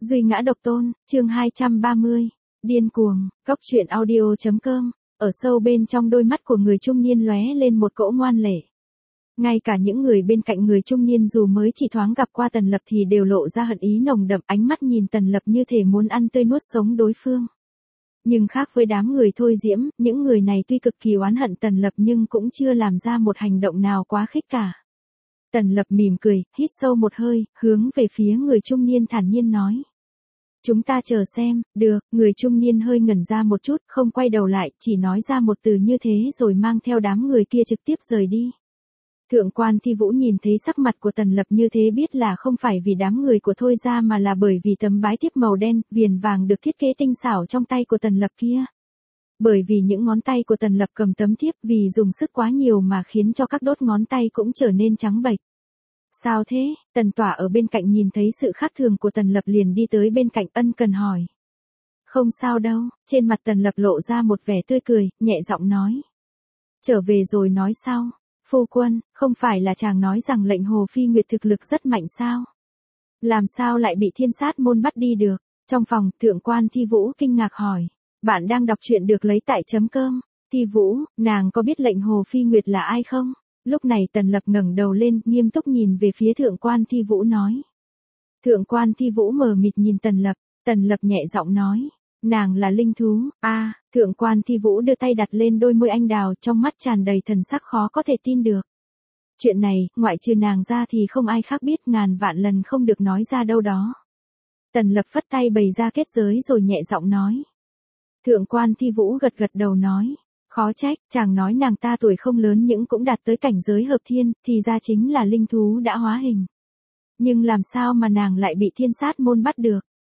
Duy ngã độc tôn, chương 230. Điên cuồng, Cốc truyện audio.com. Ở sâu bên trong đôi mắt của người trung niên lóe lên một cỗ ngoan lệ. Ngay cả những người bên cạnh người trung niên dù mới chỉ thoáng gặp qua Tần Lập thì đều lộ ra hận ý nồng đậm, ánh mắt nhìn Tần Lập như thể muốn ăn tươi nuốt sống đối phương. Nhưng khác với đám người thôi diễm, những người này tuy cực kỳ oán hận Tần Lập nhưng cũng chưa làm ra một hành động nào quá khích cả. Tần Lập mỉm cười, hít sâu một hơi, hướng về phía người trung niên thản nhiên nói. Chúng ta chờ xem, được, người trung niên hơi ngẩn ra một chút, không quay đầu lại, chỉ nói ra một từ như thế rồi mang theo đám người kia trực tiếp rời đi. Thượng quan Thi Vũ nhìn thấy sắc mặt của Tần Lập như thế biết là không phải vì đám người của Thôi ra mà là bởi vì tấm bái thiếp màu đen, viền vàng được thiết kế tinh xảo trong tay của Tần Lập kia. Bởi vì những ngón tay của Tần Lập cầm tấm thiếp vì dùng sức quá nhiều mà khiến cho các đốt ngón tay cũng trở nên trắng bệch. Sao thế? Tần Tỏa ở bên cạnh nhìn thấy sự khác thường của Tần Lập liền đi tới bên cạnh ân cần hỏi. Không sao đâu, trên mặt Tần Lập lộ ra một vẻ tươi cười, nhẹ giọng nói. Trở về rồi nói sao? Phu quân, không phải là chàng nói rằng lệnh Hồ Phi Nguyệt thực lực rất mạnh sao? Làm sao lại bị Thiên Sát môn bắt đi được? Trong phòng, thượng quan Thi Vũ kinh ngạc hỏi. Bạn đang đọc truyện được lấy tại .com. Thi Vũ, nàng có biết lệnh Hồ Phi Nguyệt là ai không? Lúc này Tần Lập ngẩng đầu lên, nghiêm túc nhìn về phía thượng quan Thi Vũ nói. Thượng quan Thi Vũ mờ mịt nhìn Tần Lập nhẹ giọng nói. Nàng là linh thú, thượng quan Thi Vũ đưa tay đặt lên đôi môi anh đào, trong mắt tràn đầy thần sắc khó có thể tin được. Chuyện này, ngoại trừ nàng ra thì không ai khác biết, ngàn vạn lần không được nói ra đâu đó. Tần Lập phất tay bày ra kết giới rồi nhẹ giọng nói. Thượng quan Thi Vũ gật gật đầu nói. Khó trách, chàng nói nàng ta tuổi không lớn nhưng cũng đạt tới cảnh giới hợp thiên, thì ra chính là linh thú đã hóa hình. Nhưng làm sao mà nàng lại bị Thiên Sát môn bắt được?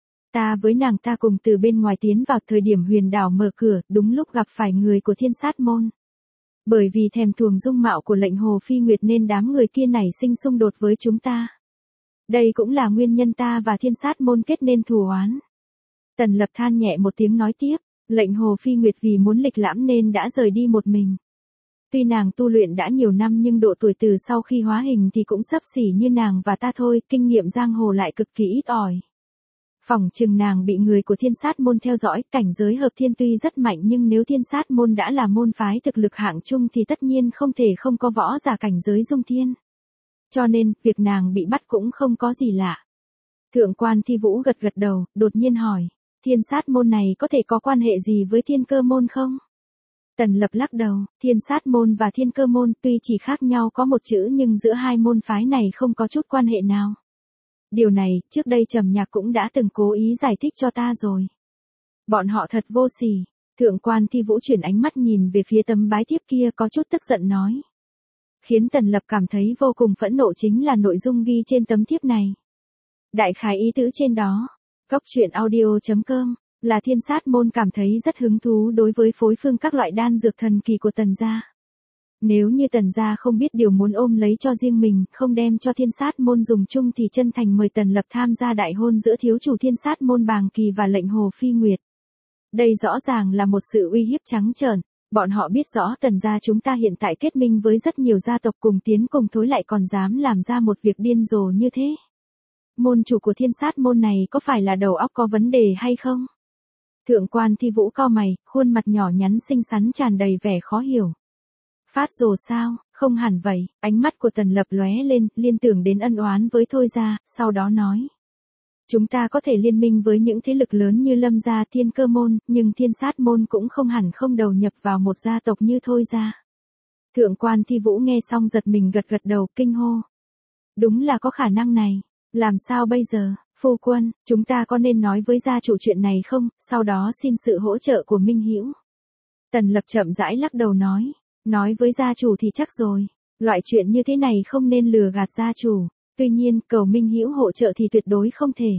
Ta với nàng ta cùng từ bên ngoài tiến vào thời điểm huyền đảo mở cửa, đúng lúc gặp phải người của Thiên Sát môn. Bởi vì thèm thuồng dung mạo của lệnh Hồ Phi Nguyệt nên đám người kia nảy sinh xung đột với chúng ta. Đây cũng là nguyên nhân ta và Thiên Sát môn kết nên thù oán. Tần Lập than nhẹ một tiếng nói tiếp. Lệnh Hồ Phi Nguyệt vì muốn lịch lãm nên đã rời đi một mình. Tuy nàng tu luyện đã nhiều năm nhưng độ tuổi từ sau khi hóa hình thì cũng xấp xỉ như nàng và ta thôi, kinh nghiệm giang hồ lại cực kỳ ít ỏi. Phỏng chừng nàng bị người của Thiên Sát môn theo dõi, cảnh giới hợp thiên tuy rất mạnh nhưng nếu Thiên Sát môn đã là môn phái thực lực hạng trung thì tất nhiên không thể không có võ giả cảnh giới dung thiên. Cho nên, việc nàng bị bắt cũng không có gì lạ. Thượng quan Thi Vũ gật gật đầu, đột nhiên hỏi. Thiên Sát môn này có thể có quan hệ gì với Thiên Cơ môn không? Tần Lập lắc đầu, Thiên Sát môn và Thiên Cơ môn tuy chỉ khác nhau có một chữ nhưng giữa hai môn phái này không có chút quan hệ nào. Điều này, trước đây Trầm Nhạc cũng đã từng cố ý giải thích cho ta rồi. Bọn họ thật vô sỉ. Thượng quan Thi Vũ chuyển ánh mắt nhìn về phía tấm bái thiếp kia có chút tức giận nói. Khiến Tần Lập cảm thấy vô cùng phẫn nộ chính là nội dung ghi trên tấm thiếp này. Đại khái ý tứ trên đó. Cốc truyện audio.com, là Thiên Sát môn cảm thấy rất hứng thú đối với phối phương các loại đan dược thần kỳ của Tần gia. Nếu như Tần gia không biết điều muốn ôm lấy cho riêng mình, không đem cho Thiên Sát môn dùng chung thì chân thành mời Tần Lập tham gia đại hôn giữa thiếu chủ Thiên Sát môn Bàng Kỳ và lệnh Hồ Phi Nguyệt. Đây rõ ràng là một sự uy hiếp trắng trợn. Bọn họ biết rõ Tần gia chúng ta hiện tại kết minh với rất nhiều gia tộc cùng tiến cùng thối lại còn dám làm ra một việc điên rồ như thế. Môn chủ của Thiên Sát môn này có phải là đầu óc có vấn đề hay không? Thượng quan Thi Vũ cau mày, khuôn mặt nhỏ nhắn xinh xắn tràn đầy vẻ khó hiểu. Phát rồ sao? Không hẳn vậy, ánh mắt của Tần Lập lóe lên, liên tưởng đến ân oán với Thôi gia, sau đó nói. Chúng ta có thể liên minh với những thế lực lớn như Lâm gia, Thiên Cơ môn, nhưng Thiên Sát môn cũng không hẳn không đầu nhập vào một gia tộc như Thôi gia. Thượng quan Thi Vũ nghe xong giật mình gật gật đầu, kinh hô. Đúng là có khả năng này. Làm sao bây giờ, phu quân, chúng ta có nên nói với gia chủ chuyện này không, sau đó xin sự hỗ trợ của Minh Hữu. Tần Lập chậm rãi lắc đầu nói với gia chủ thì chắc rồi, loại chuyện như thế này không nên lừa gạt gia chủ, tuy nhiên cầu Minh Hữu hỗ trợ thì tuyệt đối không thể.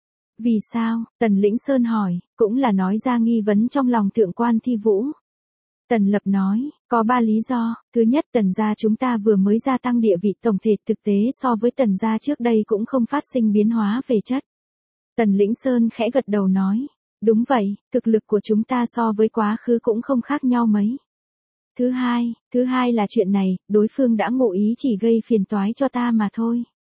Vì sao? Tần Lĩnh Sơn hỏi, cũng là nói ra nghi vấn trong lòng thượng quan Thi Vũ. Tần Lập nói, có 3 lý do. Thứ nhất, Tần gia chúng ta vừa mới gia tăng địa vị, tổng thể thực tế so với Tần gia trước đây cũng không phát sinh biến hóa về chất. Tần Lĩnh Sơn khẽ gật đầu nói, đúng vậy, thực lực của chúng ta so với quá khứ cũng không khác nhau mấy. Thứ hai là chuyện này, đối phương đã ngụ ý chỉ gây phiền toái cho ta mà thôi.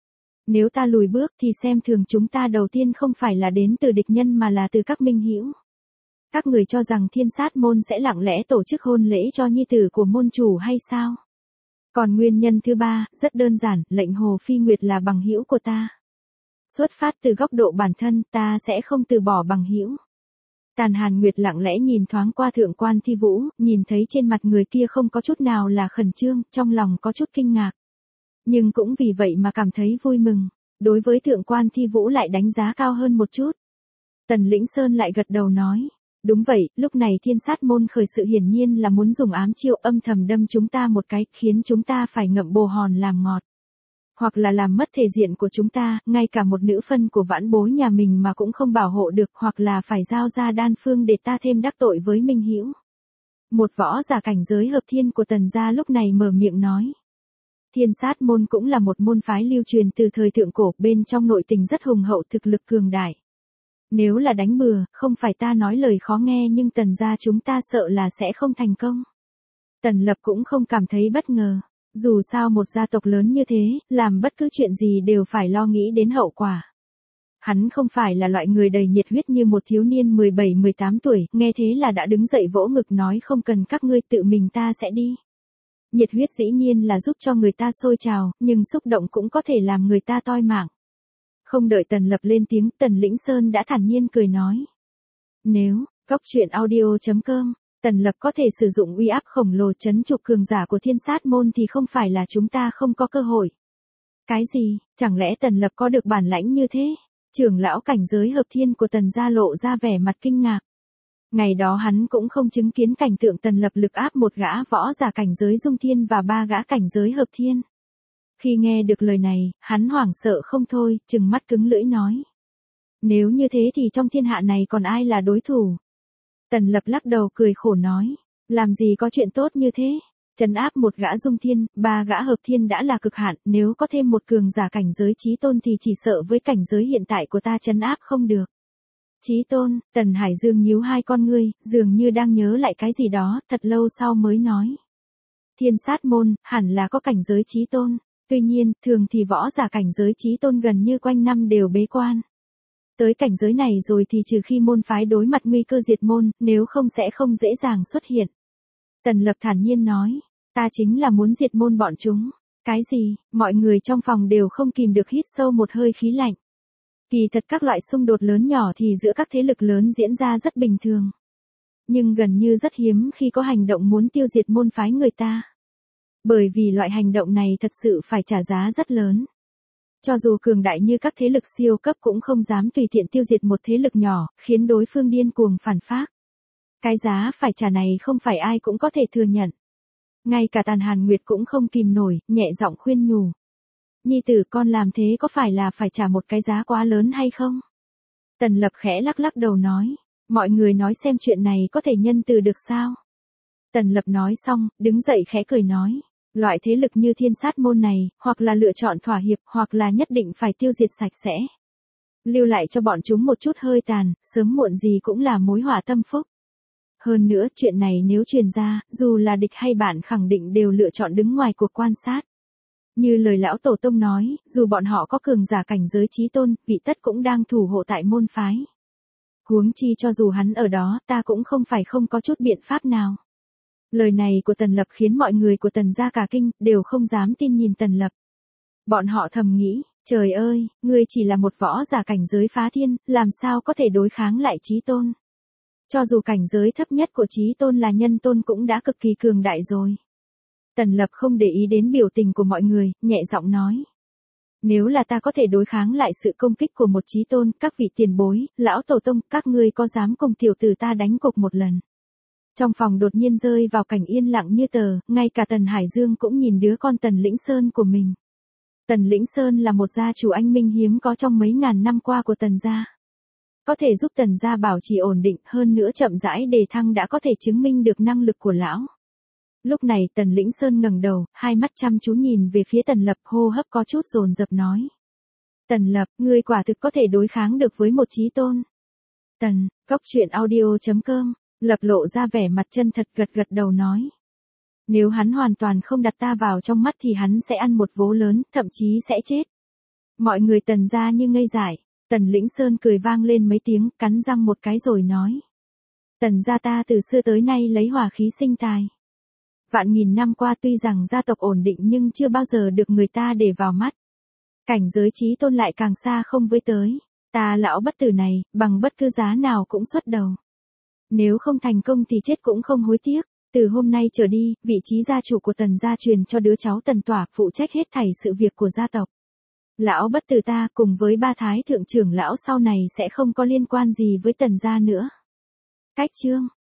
Nếu ta lùi bước thì xem thường chúng ta đầu tiên không phải là đến từ địch nhân mà là từ các minh hữu. Các người cho rằng Thiên Sát môn sẽ lặng lẽ tổ chức hôn lễ cho nhi tử của môn chủ hay sao? Còn nguyên nhân thứ ba, rất đơn giản, lệnh Hồ Phi Nguyệt là bằng hữu của ta. Xuất phát từ góc độ bản thân, ta sẽ không từ bỏ bằng hữu. Tàn Hàn Nguyệt lặng lẽ nhìn thoáng qua Thượng Quan Thi Vũ, nhìn thấy trên mặt người kia không có chút nào là khẩn trương, trong lòng có chút kinh ngạc. Nhưng cũng vì vậy mà cảm thấy vui mừng, đối với Thượng Quan Thi Vũ lại đánh giá cao hơn một chút. Tần Lĩnh Sơn lại gật đầu nói, đúng vậy, lúc này Thiên Sát môn khởi sự hiển nhiên là muốn dùng ám chiêu âm thầm đâm chúng ta một cái, khiến chúng ta phải ngậm bồ hòn làm ngọt. Hoặc là làm mất thể diện của chúng ta, ngay cả một nữ phân của vãn bối nhà mình mà cũng không bảo hộ được, hoặc là phải giao ra đan phương để ta thêm đắc tội với minh hữu. Một võ giả cảnh giới hợp thiên của Tần gia lúc này mở miệng nói. Thiên Sát môn cũng là một môn phái lưu truyền từ thời thượng cổ, bên trong nội tình rất hùng hậu, thực lực cường đại. Nếu là đánh bừa, không phải ta nói lời khó nghe nhưng Tần gia chúng ta sợ là sẽ không thành công. Tần Lập cũng không cảm thấy bất ngờ. Dù sao một gia tộc lớn như thế, làm bất cứ chuyện gì đều phải lo nghĩ đến hậu quả. Hắn không phải là loại người đầy nhiệt huyết như một thiếu niên 17-18 tuổi, nghe thế là đã đứng dậy vỗ ngực nói không cần các ngươi, tự mình ta sẽ đi. Nhiệt huyết dĩ nhiên là giúp cho người ta sôi trào, nhưng xúc động cũng có thể làm người ta toi mạng. Không đợi Tần Lập lên tiếng, Tần Lĩnh Sơn đã thản nhiên cười nói. Nếu, coctruyện.audio.com, Tần Lập có thể sử dụng uy áp khổng lồ trấn trục cường giả của Thiên Sát môn thì không phải là chúng ta không có cơ hội. Cái gì, chẳng lẽ Tần Lập có được bản lãnh như thế? Trưởng lão cảnh giới hợp thiên của Tần gia lộ ra vẻ mặt kinh ngạc. Ngày đó hắn cũng không chứng kiến cảnh tượng Tần Lập lực áp một gã võ giả cảnh giới dung thiên và 3 gã cảnh giới hợp thiên. Khi nghe được lời này, hắn hoảng sợ không thôi, trừng mắt cứng lưỡi nói. Nếu như thế thì trong thiên hạ này còn ai là đối thủ? Tần Lập lắc đầu cười khổ nói, làm gì có chuyện tốt như thế? Trấn áp một gã dung thiên, 3 gã hợp thiên đã là cực hạn, nếu có thêm một cường giả cảnh giới chí tôn thì chỉ sợ với cảnh giới hiện tại của ta trấn áp không được. Chí tôn, Tần Hải Dương nhíu hai con ngươi, dường như đang nhớ lại cái gì đó, thật lâu sau mới nói. Thiên Sát môn, hẳn là có cảnh giới chí tôn, tuy nhiên, thường thì võ giả cảnh giới chí tôn gần như quanh năm đều bế quan. Tới cảnh giới này rồi thì trừ khi môn phái đối mặt nguy cơ diệt môn, nếu không sẽ không dễ dàng xuất hiện. Tần Lập thản nhiên nói, ta chính là muốn diệt môn bọn chúng. Cái gì, mọi người trong phòng đều không kìm được hít sâu một hơi khí lạnh. Kỳ thật các loại xung đột lớn nhỏ thì giữa các thế lực lớn diễn ra rất bình thường. Nhưng gần như rất hiếm khi có hành động muốn tiêu diệt môn phái người ta. Bởi vì loại hành động này thật sự phải trả giá rất lớn. Cho dù cường đại như các thế lực siêu cấp cũng không dám tùy tiện tiêu diệt một thế lực nhỏ, khiến đối phương điên cuồng phản phác. Cái giá phải trả này không phải ai cũng có thể thừa nhận. Ngay cả Tàn Hàn Nguyệt cũng không kìm nổi, nhẹ giọng khuyên nhủ. Nhi tử con làm thế có phải là phải trả một cái giá quá lớn hay không? Tần Lập khẽ lắc lắc đầu nói, mọi người nói xem chuyện này có thể nhân từ được sao? Tần Lập nói xong, đứng dậy khẽ cười nói. Loại thế lực như Thiên Sát môn này, hoặc là lựa chọn thỏa hiệp, hoặc là nhất định phải tiêu diệt sạch sẽ. Lưu lại cho bọn chúng một chút hơi tàn, sớm muộn gì cũng là mối họa tâm phúc. Hơn nữa, chuyện này nếu truyền ra, dù là địch hay bạn khẳng định đều lựa chọn đứng ngoài cuộc quan sát. Như lời lão tổ tông nói, dù bọn họ có cường giả cảnh giới chí tôn, vị tất cũng đang thủ hộ tại môn phái. Huống chi cho dù hắn ở đó, ta cũng không phải không có chút biện pháp nào. Lời này của Tần Lập khiến mọi người của Tần gia cả kinh, đều không dám tin nhìn Tần Lập. Bọn họ thầm nghĩ, trời ơi, ngươi chỉ là một võ giả cảnh giới phá thiên, làm sao có thể đối kháng lại chí tôn. Cho dù cảnh giới thấp nhất của chí tôn là nhân tôn cũng đã cực kỳ cường đại rồi. Tần Lập không để ý đến biểu tình của mọi người, nhẹ giọng nói. Nếu là ta có thể đối kháng lại sự công kích của một chí tôn, các vị tiền bối, lão tổ tông, các ngươi có dám cùng tiểu tử ta đánh cuộc một lần? Trong phòng đột nhiên rơi vào cảnh yên lặng như tờ, ngay cả Tần Hải Dương cũng nhìn đứa con Tần Lĩnh Sơn của mình. Tần Lĩnh Sơn là một gia chủ anh minh hiếm có trong mấy ngàn năm qua của Tần gia. Có thể giúp Tần gia bảo trì ổn định, hơn nữa chậm rãi đề thăng đã có thể chứng minh được năng lực của lão. Lúc này Tần Lĩnh Sơn ngẩng đầu, hai mắt chăm chú nhìn về phía Tần Lập, hô hấp có chút dồn dập nói. Tần Lập, ngươi quả thực có thể đối kháng được với một chí tôn. Tần, coctruyện.audio.com, Lập lộ ra vẻ mặt chân thật gật gật đầu nói. Nếu hắn hoàn toàn không đặt ta vào trong mắt thì hắn sẽ ăn một vố lớn, thậm chí sẽ chết. Mọi người Tần gia như ngây dại, Tần Lĩnh Sơn cười vang lên mấy tiếng, cắn răng một cái rồi nói. Tần gia ta từ xưa tới nay lấy hòa khí sinh tài. Vạn nghìn năm qua tuy rằng gia tộc ổn định nhưng chưa bao giờ được người ta để vào mắt. Cảnh giới chí tôn lại càng xa không với tới. Ta lão bất tử này, bằng bất cứ giá nào cũng xuất đầu. Nếu không thành công thì chết cũng không hối tiếc. Từ hôm nay trở đi, vị trí gia chủ của Tần gia truyền cho đứa cháu Tần Tỏa phụ trách hết thảy sự việc của gia tộc. Lão bất tử ta cùng với ba thái thượng trưởng lão sau này sẽ không có liên quan gì với Tần gia nữa. Cách chương